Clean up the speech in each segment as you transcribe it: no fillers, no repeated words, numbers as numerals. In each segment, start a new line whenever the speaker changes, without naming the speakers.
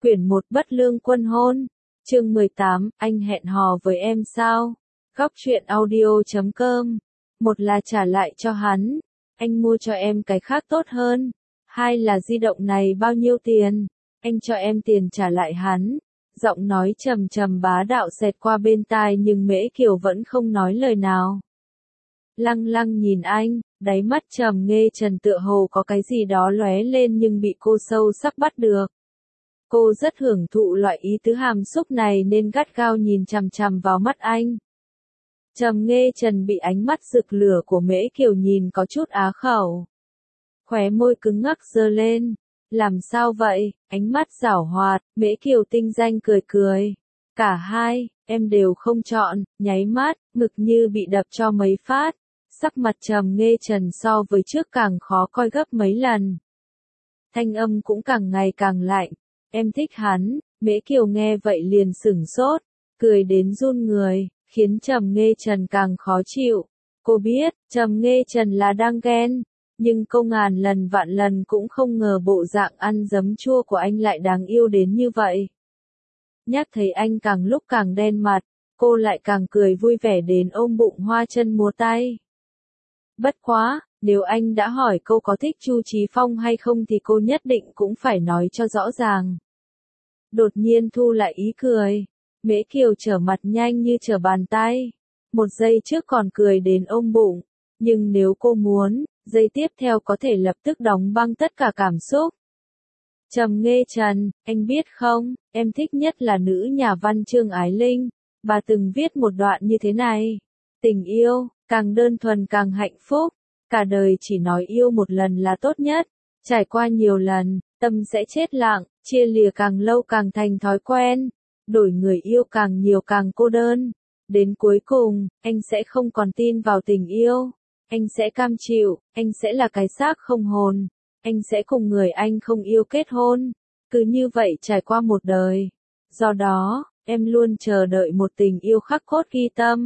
Quyển 1 Bất lương quân hôn. Chương 18, anh hẹn hò với em sao? Góc truyện audio.com. Một là trả lại cho hắn. Anh mua cho em cái khác tốt hơn. Hai là di động này bao nhiêu tiền? Anh cho em tiền trả lại hắn. Giọng nói trầm trầm bá đạo xẹt qua bên tai nhưng Mễ Kiều vẫn không nói lời nào. Lăng lăng nhìn anh, đáy mắt trầm nghê trần tựa hồ có cái gì đó lóe lên nhưng bị cô sâu sắc bắt được. Cô rất hưởng thụ loại ý tứ hàm xúc này nên gắt gao nhìn chằm chằm vào mắt anh. Trầm nghê trần bị ánh mắt rực lửa của Mễ Kiều nhìn có chút á khẩu. Khóe môi cứng ngắc giơ lên. Làm sao vậy? Ánh mắt giảo hoạt, Mễ Kiều tinh danh cười cười. Cả hai, em đều không chọn, nháy mắt, ngực như bị đập cho mấy phát. Sắc mặt trầm nghê trần so với trước càng khó coi gấp mấy lần. Thanh âm cũng càng ngày càng lạnh. Em thích hắn. Mễ Kiều nghe vậy liền sửng sốt, cười đến run người, khiến trầm nghê trần càng khó chịu. Cô biết, trầm nghê trần là đang ghen, nhưng cô ngàn lần vạn lần cũng không ngờ bộ dạng ăn giấm chua của anh lại đáng yêu đến như vậy. Nhắc thấy anh càng lúc càng đen mặt, cô lại càng cười vui vẻ đến ôm bụng hoa chân múa tay. Bất quá, nếu anh đã hỏi cô có thích Chu Chí Phong hay không thì cô nhất định cũng phải nói cho rõ ràng. Đột nhiên thu lại ý cười. Mễ Kiều trở mặt nhanh như trở bàn tay. Một giây trước còn cười đến ôm bụng. Nhưng nếu cô muốn, giây tiếp theo có thể lập tức đóng băng tất cả cảm xúc. Trầm nghê trần, anh biết không, em thích nhất là nữ nhà văn Trương Ái Linh. Bà từng viết một đoạn như thế này. Tình yêu, càng đơn thuần càng hạnh phúc. Cả đời chỉ nói yêu một lần là tốt nhất. Trải qua nhiều lần, tâm sẽ chết lặng, chia lìa càng lâu càng thành thói quen. Đổi người yêu càng nhiều càng cô đơn. Đến cuối cùng, anh sẽ không còn tin vào tình yêu. Anh sẽ cam chịu, anh sẽ là cái xác không hồn. Anh sẽ cùng người anh không yêu kết hôn. Cứ như vậy trải qua một đời. Do đó, em luôn chờ đợi một tình yêu khắc cốt ghi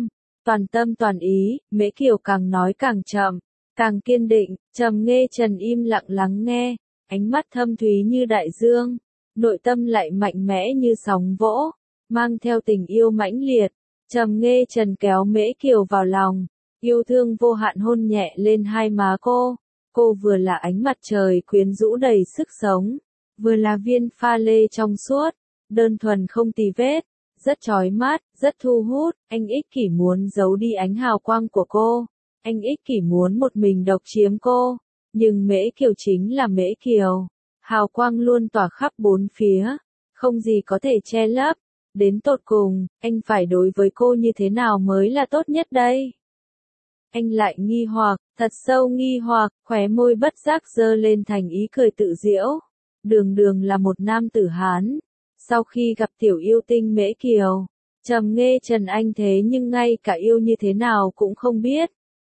tâm toàn ý. Mễ Kiều càng nói càng chậm, càng kiên định. Trầm nghê trần im lặng lắng nghe, ánh mắt thâm thúy như đại dương, nội tâm lại mạnh mẽ như sóng vỗ, mang theo tình yêu mãnh liệt. Trầm nghê trần kéo Mễ Kiều vào lòng, yêu thương vô hạn hôn nhẹ lên hai má cô. Cô vừa là ánh mặt trời quyến rũ đầy sức sống, vừa là viên pha lê trong suốt, đơn thuần không tì vết, rất chói mắt, rất thu hút. Anh ích kỷ muốn giấu đi ánh hào quang của cô. Anh ích kỷ muốn một mình độc chiếm cô. Nhưng Mễ Kiều chính là Mễ Kiều. Hào quang luôn tỏa khắp bốn phía. Không gì có thể che lấp. Đến tột cùng, anh phải đối với cô như thế nào mới là tốt nhất đây? Anh lại nghi hoặc, thật sâu nghi hoặc, khóe môi bất giác giơ lên thành ý cười tự giễu. Đường đường là một nam tử Hán. Sau khi gặp tiểu yêu tinh Mễ Kiều, trầm nghê trần anh thế nhưng ngay cả yêu như thế nào cũng không biết.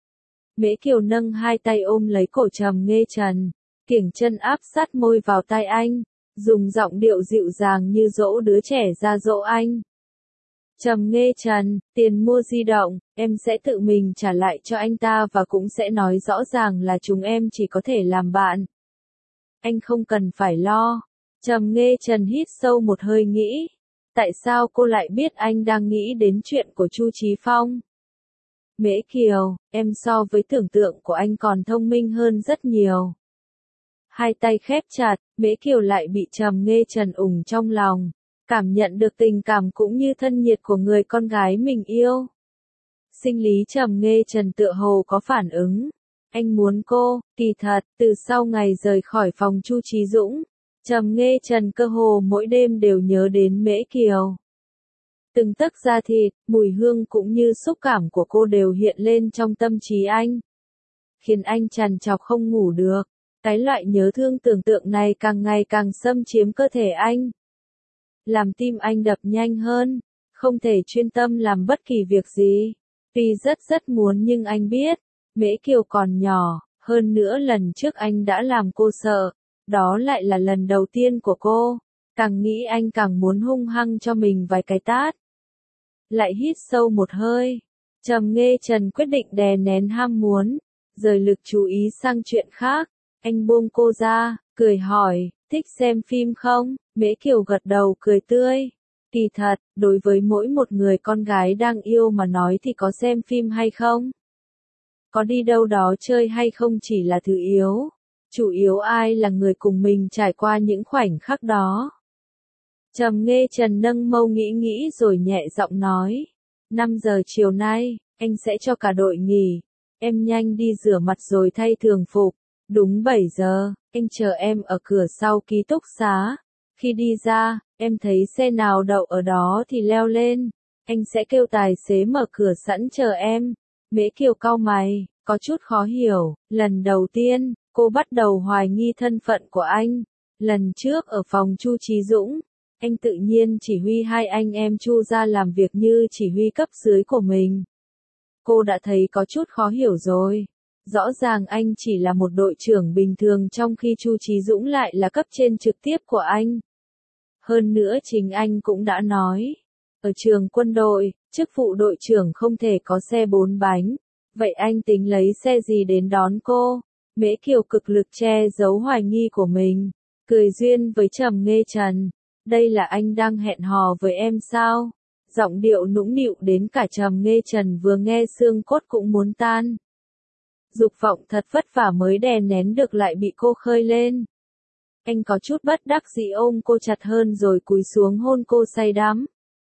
Mễ Kiều nâng hai tay ôm lấy cổ trầm nghê trần, kiểng chân áp sát môi vào tai anh, dùng giọng điệu dịu dàng như dỗ đứa trẻ ra dỗ anh. Trầm nghê trần, tiền mua di động, em sẽ tự mình trả lại cho anh ta và cũng sẽ nói rõ ràng là chúng em chỉ có thể làm bạn. Anh không cần phải lo. Trầm nghê trần hít sâu một hơi nghĩ. Tại sao cô lại biết anh đang nghĩ đến chuyện của Chu Chí Phong? Mễ Kiều, em so với tưởng tượng của anh còn thông minh hơn rất nhiều. Hai tay khép chặt, Mễ Kiều lại bị trầm nghê trần ủng trong lòng. Cảm nhận được tình cảm cũng như thân nhiệt của người con gái mình yêu. Sinh lý trầm nghê trần tựa hồ có phản ứng. Anh muốn cô, kỳ thật, từ sau ngày rời khỏi phòng Chu Chí Dũng, trầm nghê trần cơ hồ mỗi đêm đều nhớ đến Mễ Kiều. Từng tấc da thịt, mùi hương cũng như xúc cảm của cô đều hiện lên trong tâm trí anh. Khiến anh trằn trọc không ngủ được. Cái loại nhớ thương tưởng tượng này càng ngày càng xâm chiếm cơ thể anh. Làm tim anh đập nhanh hơn, không thể chuyên tâm làm bất kỳ việc gì. Tuy rất muốn nhưng anh biết, Mễ Kiều còn nhỏ, hơn nữa lần trước anh đã làm cô sợ, đó lại là lần đầu tiên của cô. Càng nghĩ anh càng muốn hung hăng cho mình vài cái tát. Lại hít sâu một hơi, trầm nghê trần quyết định đè nén ham muốn, rời lực chú ý sang chuyện khác. Anh buông cô ra, cười hỏi, thích xem phim không? Mễ Kiều gật đầu cười tươi. Kỳ thật, đối với mỗi một người con gái đang yêu mà nói thì có xem phim hay không, có đi đâu đó chơi hay không chỉ là thứ yếu. Chủ yếu ai là người cùng mình trải qua những khoảnh khắc đó. Trầm Nghe Trần nâng mâu nghĩ nghĩ rồi nhẹ giọng nói. 5 giờ chiều nay, anh sẽ cho cả đội nghỉ. Em nhanh đi rửa mặt rồi thay thường phục. Đúng 7 giờ, anh chờ em ở cửa sau ký túc xá. Khi đi ra, em thấy xe nào đậu ở đó thì leo lên. Anh sẽ kêu tài xế mở cửa sẵn chờ em. Mễ Kiều cau mày, có chút khó hiểu. Lần đầu tiên, cô bắt đầu hoài nghi thân phận của anh. Lần trước ở phòng Chu Chí Dũng, anh tự nhiên chỉ huy hai anh em Chu ra làm việc như chỉ huy cấp dưới của mình. Cô đã thấy có chút khó hiểu rồi. Rõ ràng anh chỉ là một đội trưởng bình thường trong khi Chu Chí Dũng lại là cấp trên trực tiếp của anh. Hơn nữa chính anh cũng đã nói, ở trường quân đội, chức vụ đội trưởng không thể có xe 4 bánh. Vậy anh tính lấy xe gì đến đón cô? Mễ Kiều cực lực che giấu hoài nghi của mình, cười duyên với Trầm Nghe Trần. Đây là anh đang hẹn hò với em sao? Giọng điệu nũng nịu đến cả Trầm Nghe Trần vừa nghe xương cốt cũng muốn tan. Dục vọng thật vất vả mới đè nén được lại bị cô khơi lên. Anh có chút bất đắc dĩ ôm cô chặt hơn rồi cúi xuống hôn cô say đắm.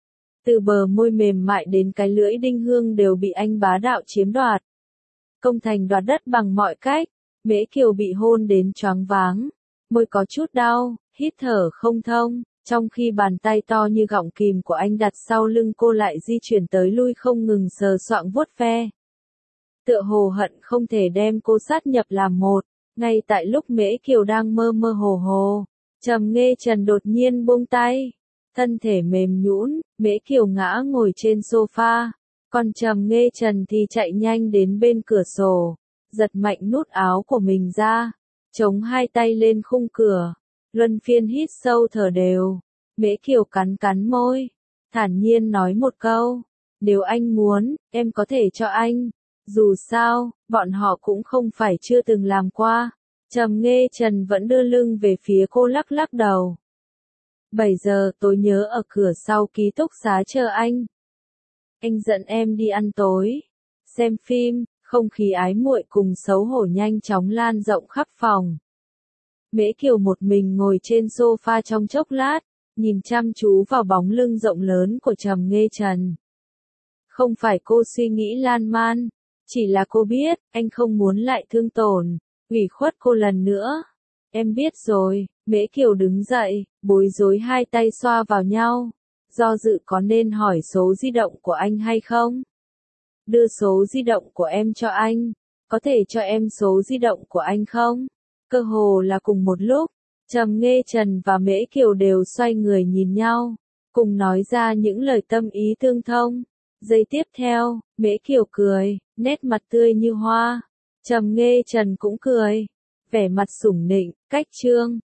Từ bờ môi mềm mại đến cái lưỡi đinh hương đều bị anh bá đạo chiếm đoạt. Công thành đoạt đất bằng mọi cách, Mễ Kiều bị hôn đến choáng váng, môi có chút đau, hít thở không thông, trong khi bàn tay to như gọng kìm của anh đặt sau lưng cô lại di chuyển tới lui không ngừng sờ soạng vuốt ve. Tựa hồ hận không thể đem cô sát nhập làm một, ngay tại lúc Mễ Kiều đang mơ mơ hồ hồ, Trầm Nghe Trần đột nhiên buông tay. Thân thể mềm nhũn, Mễ Kiều ngã ngồi trên sofa, còn Trầm Nghe Trần thì chạy nhanh đến bên cửa sổ, giật mạnh nút áo của mình ra, chống hai tay lên khung cửa, luân phiên hít sâu thở đều. Mễ Kiều cắn cắn môi, thản nhiên nói một câu, nếu anh muốn, em có thể cho anh. Dù sao, bọn họ cũng không phải chưa từng làm qua. Trầm Nghe Trần vẫn đưa lưng về phía cô lắc lắc đầu. 7 giờ tối nhớ ở cửa sau ký túc xá chờ anh. Anh dẫn em đi ăn tối, xem phim, không khí ái muội cùng xấu hổ nhanh chóng lan rộng khắp phòng. Mễ Kiều một mình ngồi trên sofa trong chốc lát, nhìn chăm chú vào bóng lưng rộng lớn của Trầm Nghe Trần. Không phải cô suy nghĩ lan man, chỉ là cô biết, anh không muốn lại thương tổn, ủy khuất cô lần nữa. Em biết rồi, Mễ Kiều đứng dậy, bối rối hai tay xoa vào nhau. Do dự có nên hỏi số di động của anh hay không? Đưa số di động của em cho anh. Có thể cho em số di động của anh không? Cơ hồ là cùng một lúc, Trầm Nghe Trần và Mễ Kiều đều xoay người nhìn nhau, cùng nói ra những lời tâm ý tương thông. Giây tiếp theo, Mễ Kiều cười, nét mặt tươi như hoa. Trầm Nghe Trần cũng cười, vẻ mặt sủng nịnh, cách trương.